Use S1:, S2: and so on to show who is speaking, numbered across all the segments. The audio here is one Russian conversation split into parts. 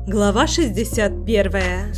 S1: Глава 61.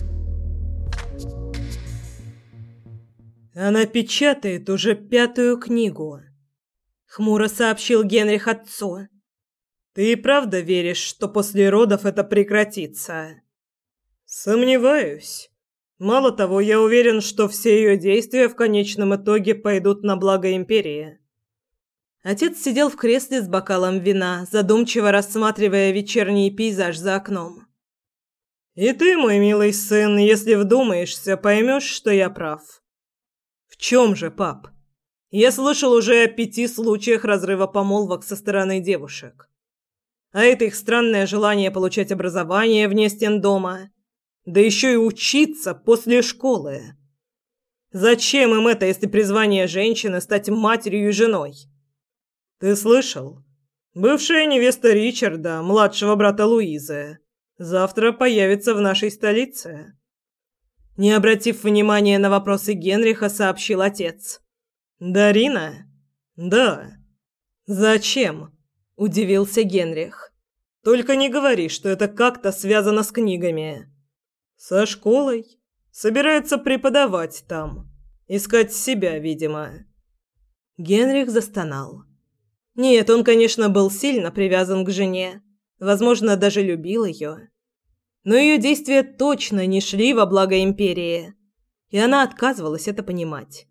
S1: «Она печатает уже 5-ю книгу», — хмуро сообщил Генрих отцу. «Ты и правда веришь, что после родов это прекратится?» «Сомневаюсь. Мало того, я уверен, что все ее действия в конечном итоге пойдут на благо империи». Отец сидел в кресле с бокалом вина, задумчиво рассматривая вечерний пейзаж за окном. «И ты, мой милый сын, если вдумаешься, поймешь, что я прав». «В чем же, пап? Я слышал уже о 5 случаях разрыва помолвок со стороны девушек. А это их странное желание получать образование вне стен дома, да еще и учиться после школы. Зачем им это, если призвание женщины стать матерью и женой? Ты слышал? Бывшая невеста Ричарда, младшего брата Луизы, завтра появится в нашей столице». Не обратив внимания на вопросы Генриха, сообщил отец. «Дарина?» «Да». «Зачем?» – удивился Генрих. «Только не говори, что это как-то связано с книгами». «Со школой. Собирается преподавать там. Искать себя, видимо». Генрих застонал. Нет, он, конечно, был сильно привязан к жене. Возможно, даже любил ее. Но ее действия точно не шли во благо империи, и она отказывалась это понимать.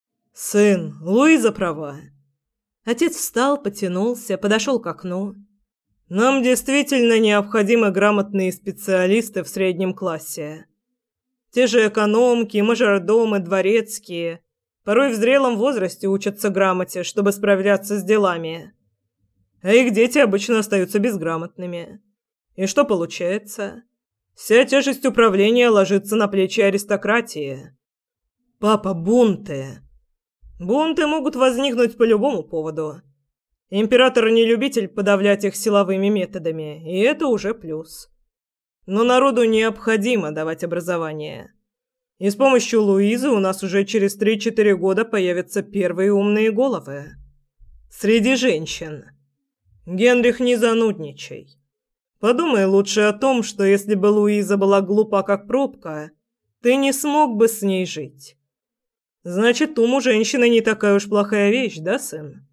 S1: «Сын, Луиза права». Отец встал, потянулся, подошел к окну. «Нам действительно необходимы грамотные специалисты в среднем классе. Те же экономки, мажордомы, дворецкие порой в зрелом возрасте учатся грамоте, чтобы справляться с делами. А их дети обычно остаются безграмотными. И что получается? Вся тяжесть управления ложится на плечи аристократии. Папа, бунты. Бунты могут возникнуть по любому поводу. Император не любитель подавлять их силовыми методами, и это уже плюс. Но народу необходимо давать образование. И с помощью Луизы у нас уже через 3-4 года появятся первые умные головы. Среди женщин. Генрих, не занудничай. Подумай лучше о том, что если бы Луиза была глупа как пробка, ты не смог бы с ней жить. Значит, ум у женщины не такая уж плохая вещь, да, сын?»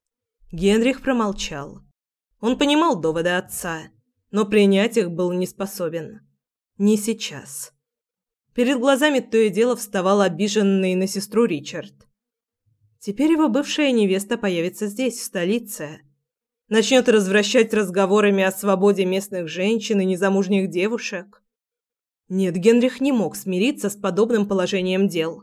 S1: Генрих промолчал. Он понимал доводы отца, но принять их был не способен. Не сейчас. Перед глазами то и дело вставал обиженный на сестру Ричард. Теперь его бывшая невеста появится здесь, в столице. Начнет развращать разговорами о свободе местных женщин и незамужних девушек. Нет, Генрих не мог смириться с подобным положением дел.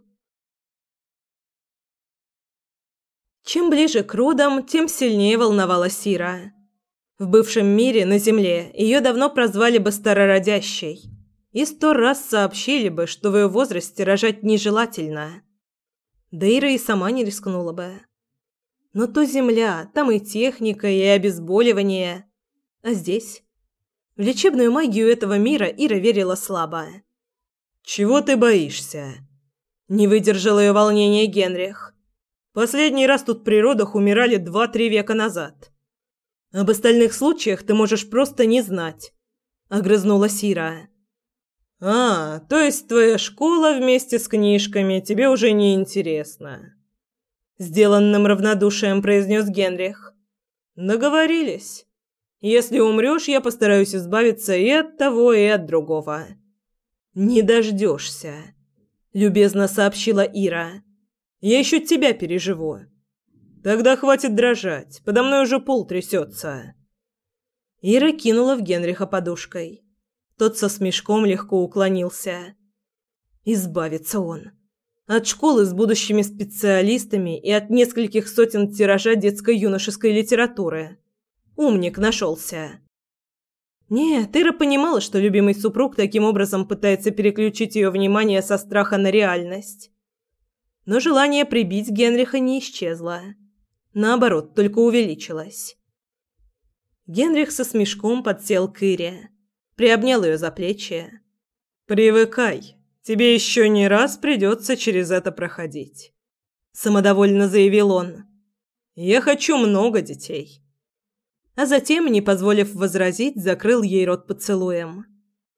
S1: Чем ближе к родам, тем сильнее волновалась Ира. В бывшем мире, на земле, ее давно прозвали бы старородящей. И 100 раз сообщили бы, что в ее возрасте рожать нежелательно. Да Ира и сама не рискнула бы. Но то земля, там и техника, и обезболивание. А здесь? В лечебную магию этого мира Ира верила слабо. «Чего ты боишься?» Не выдержал ее волнения Генрих. «Последний раз тут при родах умирали 2-3 века назад. Об остальных случаях ты можешь просто не знать», — огрызнулась Ира. «А, то есть твоя школа вместе с книжками тебе уже не интересна?» Сделанным равнодушием произнес Генрих. «Договорились. Если умрешь, я постараюсь избавиться и от того, и от другого». «Не дождешься», — любезно сообщила Ира. «Я еще тебя переживу». «Тогда хватит дрожать, подо мной уже пол трясется». Ира кинула в Генриха подушкой. Тот со смешком легко уклонился. Избавится он. От школы с будущими специалистами и от нескольких сотен тиража детско-юношеской литературы. Умник нашелся. Нет, Ира понимала, что любимый супруг таким образом пытается переключить ее внимание со страха на реальность. Но желание прибить Генриха не исчезло. Наоборот, только увеличилось. Генрих со смешком подсел к Ире, приобнял ее за плечи. «Привыкай. Тебе еще не раз придется через это проходить», — самодовольно заявил он. «Я хочу много детей». а затем, не позволив возразить, закрыл ей рот поцелуем.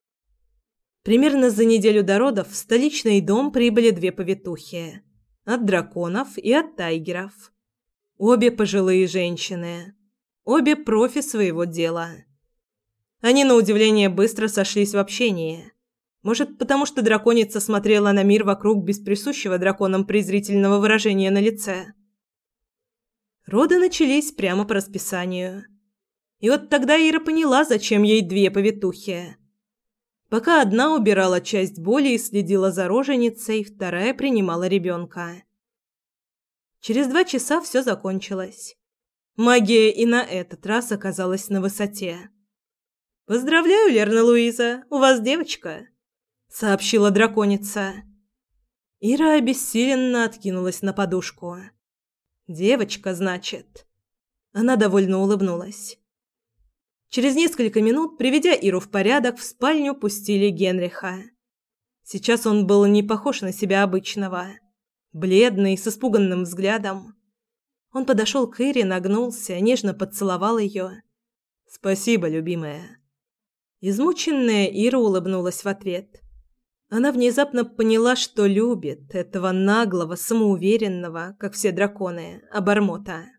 S1: Примерно за неделю до родов в столичный дом прибыли две повитухи. От драконов и от тайгеров. Обе пожилые женщины. Обе профи своего дела. Они, на удивление, быстро сошлись в общении. Может, потому что драконица смотрела на мир вокруг без присущего драконам презрительного выражения на лице. Роды начались прямо по расписанию. И вот тогда Ира поняла, зачем ей две повитухи. Пока одна убирала часть боли и следила за роженицей, вторая принимала ребенка. Через 2 часа все закончилось. Магия и на этот раз оказалась на высоте. «Поздравляю, Лерна Луиза, у вас девочка», — сообщила драконица. Ира обессиленно откинулась на подушку. «Девочка, значит». Она довольно улыбнулась. Через несколько минут, приведя Иру в порядок, в спальню пустили Генриха. Сейчас он был не похож на себя обычного. Бледный, с испуганным взглядом. Он подошел к Ире, нагнулся, нежно поцеловал ее. «Спасибо, любимая». Измученная Ира улыбнулась в ответ. Она внезапно поняла, что любит этого наглого, самоуверенного, как все драконы, обормота.